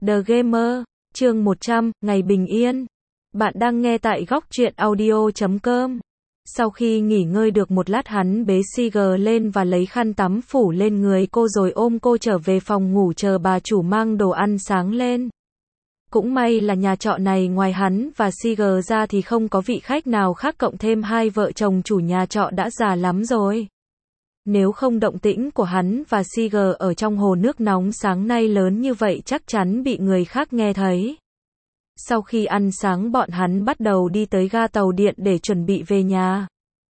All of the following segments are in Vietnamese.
The Gamer, chương 100, ngày bình yên. Bạn đang nghe tại góc truyện audio.com. Sau khi nghỉ ngơi được một lát, hắn bế Siger lên và lấy khăn tắm phủ lên người cô rồi ôm cô trở về phòng ngủ chờ bà chủ mang đồ ăn sáng lên. Cũng may là nhà trọ này ngoài hắn và Siger ra thì không có vị khách nào khác, cộng thêm hai vợ chồng chủ nhà trọ đã già lắm rồi. Nếu không động tĩnh của hắn và Siger ở trong hồ nước nóng sáng nay lớn như vậy chắc chắn bị người khác nghe thấy. Sau khi ăn sáng bọn hắn bắt đầu đi tới ga tàu điện để chuẩn bị về nhà.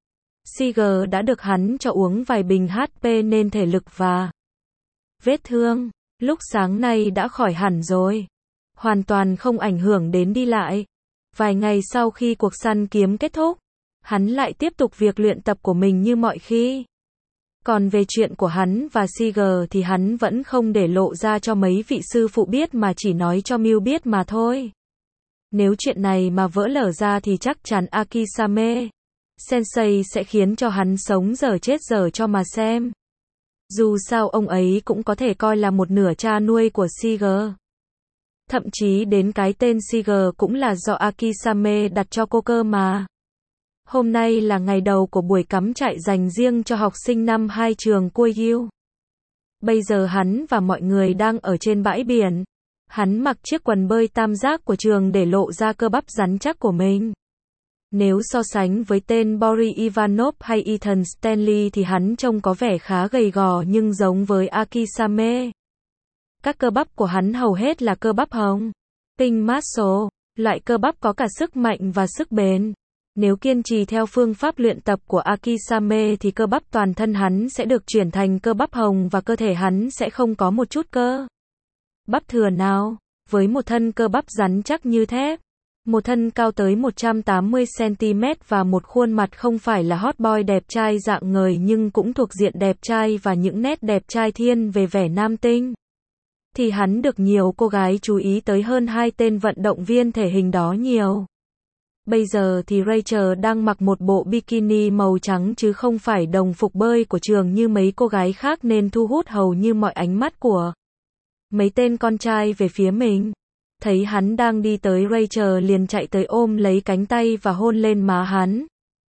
Siger đã được hắn cho uống vài bình HP nên thể lực và vết thương lúc sáng nay đã khỏi hẳn rồi. Hoàn toàn không ảnh hưởng đến đi lại. Vài ngày sau khi cuộc săn kiếm kết thúc, hắn lại tiếp tục việc luyện tập của mình như mọi khi. Còn về chuyện của hắn và Siger thì hắn vẫn không để lộ ra cho mấy vị sư phụ biết mà chỉ nói cho Mew biết mà thôi. Nếu chuyện này mà vỡ lở ra thì chắc chắn Akisame Sensei sẽ khiến cho hắn sống dở chết dở cho mà xem. Dù sao ông ấy cũng có thể coi là một nửa cha nuôi của Siger. Thậm chí đến cái tên Siger cũng là do Akisame đặt cho cô cơ mà. Hôm nay là ngày đầu của buổi cắm trại dành riêng cho học sinh năm 2 trường Koyu. Bây giờ hắn và mọi người đang ở trên bãi biển. Hắn mặc chiếc quần bơi tam giác của trường để lộ ra cơ bắp rắn chắc của mình. Nếu so sánh với tên Boris Ivanov hay Ethan Stanley thì hắn trông có vẻ khá gầy gò, nhưng giống với Akisame, các cơ bắp của hắn hầu hết là cơ bắp hồng, pink muscle, loại cơ bắp có cả sức mạnh và sức bền. Nếu kiên trì theo phương pháp luyện tập của Akisame thì cơ bắp toàn thân hắn sẽ được chuyển thành cơ bắp hồng và cơ thể hắn sẽ không có một chút cơ bắp thừa nào. Với một thân cơ bắp rắn chắc như thép, một thân cao tới 180 cm và một khuôn mặt không phải là hot boy đẹp trai dạng ngời nhưng cũng thuộc diện đẹp trai và những nét đẹp trai thiên về vẻ nam tinh, thì hắn được nhiều cô gái chú ý tới hơn hai tên vận động viên thể hình đó nhiều. Bây giờ thì Rachel đang mặc một bộ bikini màu trắng chứ không phải đồng phục bơi của trường như mấy cô gái khác nên thu hút hầu như mọi ánh mắt của mấy tên con trai về phía mình. Thấy hắn đang đi tới, Rachel liền chạy tới ôm lấy cánh tay và hôn lên má hắn.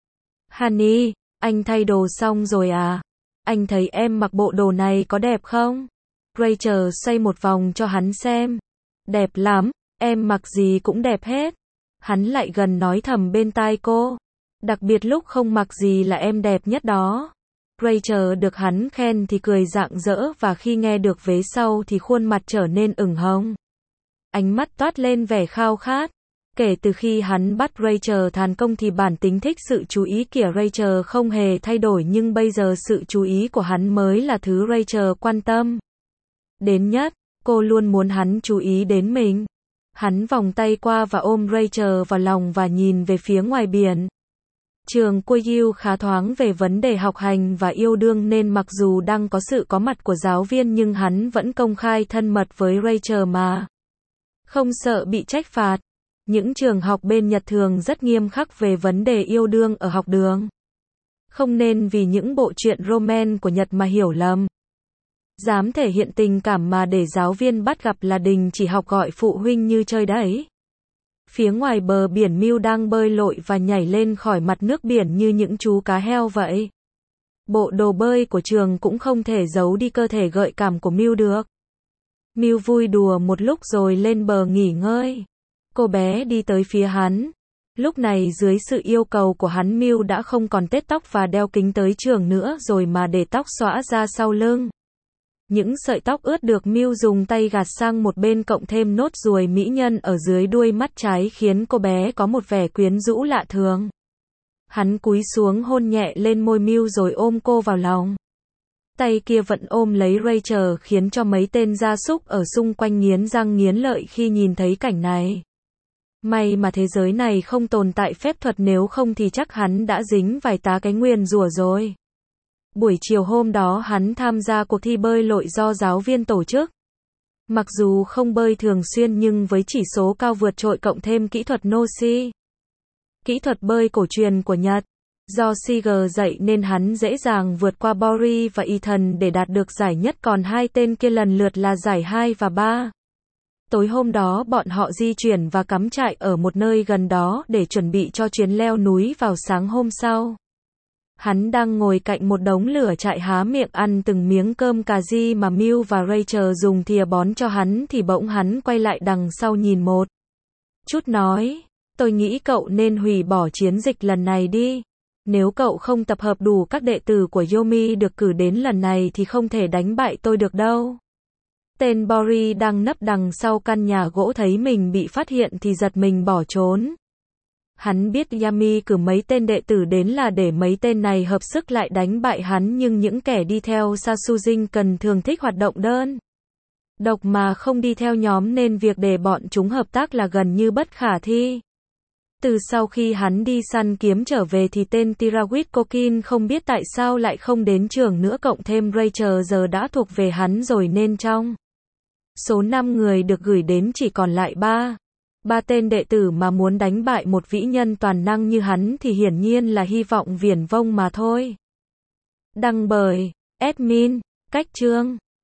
Honey, anh thay đồ xong rồi à? Anh thấy em mặc bộ đồ này có đẹp không? Rachel xoay một vòng cho hắn xem. Đẹp lắm, em mặc gì cũng đẹp hết. Hắn lại gần nói thầm bên tai cô. Đặc biệt lúc không mặc gì là em đẹp nhất đó. Rachel được hắn khen thì cười rạng rỡ và khi nghe được vế sau thì khuôn mặt trở nên ửng hồng. Ánh mắt toát lên vẻ khao khát. Kể từ khi hắn bắt Rachel thành công thì bản tính thích sự chú ý của Rachel không hề thay đổi, nhưng bây giờ sự chú ý của hắn mới là thứ Rachel quan tâm đến nhất. Cô luôn muốn hắn chú ý đến mình. Hắn vòng tay qua và ôm Rachel vào lòng và nhìn về phía ngoài biển. Trường Koyu khá thoáng về vấn đề học hành và yêu đương nên mặc dù đang có sự có mặt của giáo viên nhưng hắn vẫn công khai thân mật với Rachel mà không sợ bị trách phạt. Những trường học bên Nhật thường rất nghiêm khắc về vấn đề yêu đương ở học đường. Không nên vì những bộ truyện romance của Nhật mà hiểu lầm. Dám thể hiện tình cảm mà để giáo viên bắt gặp là đình chỉ học, gọi phụ huynh như chơi đấy. Phía ngoài bờ biển, Mew đang bơi lội và nhảy lên khỏi mặt nước biển như những chú cá heo vậy. Bộ đồ bơi của trường cũng không thể giấu đi cơ thể gợi cảm của Mew được. Mew vui đùa một lúc rồi lên bờ nghỉ ngơi. Cô bé đi tới phía hắn. Lúc này dưới sự yêu cầu của hắn, Mew đã không còn tết tóc và đeo kính tới trường nữa rồi mà để tóc xõa ra sau lưng. Những sợi tóc ướt được Mew dùng tay gạt sang một bên, cộng thêm nốt ruồi mỹ nhân ở dưới đuôi mắt trái khiến cô bé có một vẻ quyến rũ lạ thường. Hắn cúi xuống hôn nhẹ lên môi Mew rồi ôm cô vào lòng. Tay kia vẫn ôm lấy Rachel khiến cho mấy tên gia súc ở xung quanh nghiến răng nghiến lợi khi nhìn thấy cảnh này. May mà thế giới này không tồn tại phép thuật, nếu không thì chắc hắn đã dính vài tá cái nguyền rủa rồi. Buổi chiều hôm đó hắn tham gia cuộc thi bơi lội do giáo viên tổ chức. Mặc dù không bơi thường xuyên nhưng với chỉ số cao vượt trội cộng thêm kỹ thuật Noshi, kỹ thuật bơi cổ truyền của Nhật, do Siger dạy nên hắn dễ dàng vượt qua Boris và Ethan để đạt được giải nhất, còn hai tên kia lần lượt là giải 2 và 3. Tối hôm đó bọn họ di chuyển và cắm trại ở một nơi gần đó để chuẩn bị cho chuyến leo núi vào sáng hôm sau. Hắn đang ngồi cạnh một đống lửa trại há miệng ăn từng miếng cơm cà ri mà Mill và Rachel dùng thìa bón cho hắn thì bỗng hắn quay lại đằng sau nhìn một chút nói, tôi nghĩ cậu nên hủy bỏ chiến dịch lần này đi. Nếu cậu không tập hợp đủ các đệ tử của Yomi được cử đến lần này thì không thể đánh bại tôi được đâu. Tên Boris đang nấp đằng sau căn nhà gỗ thấy mình bị phát hiện thì giật mình bỏ trốn. Hắn biết Yami cử mấy tên đệ tử đến là để mấy tên này hợp sức lại đánh bại hắn, nhưng những kẻ đi theo Sasujin cần thường thích hoạt động đơn độc mà không đi theo nhóm nên việc để bọn chúng hợp tác là gần như bất khả thi. Từ sau khi hắn đi săn kiếm trở về thì tên Tirawit Kokin không biết tại sao lại không đến trường nữa, cộng thêm Rachel giờ đã thuộc về hắn rồi nên trong số 5 người được gửi đến chỉ còn lại 3 tên đệ tử mà muốn đánh bại một vĩ nhân toàn năng như hắn thì hiển nhiên là hy vọng viển vông mà thôi. Đăng bởi admin, cách chương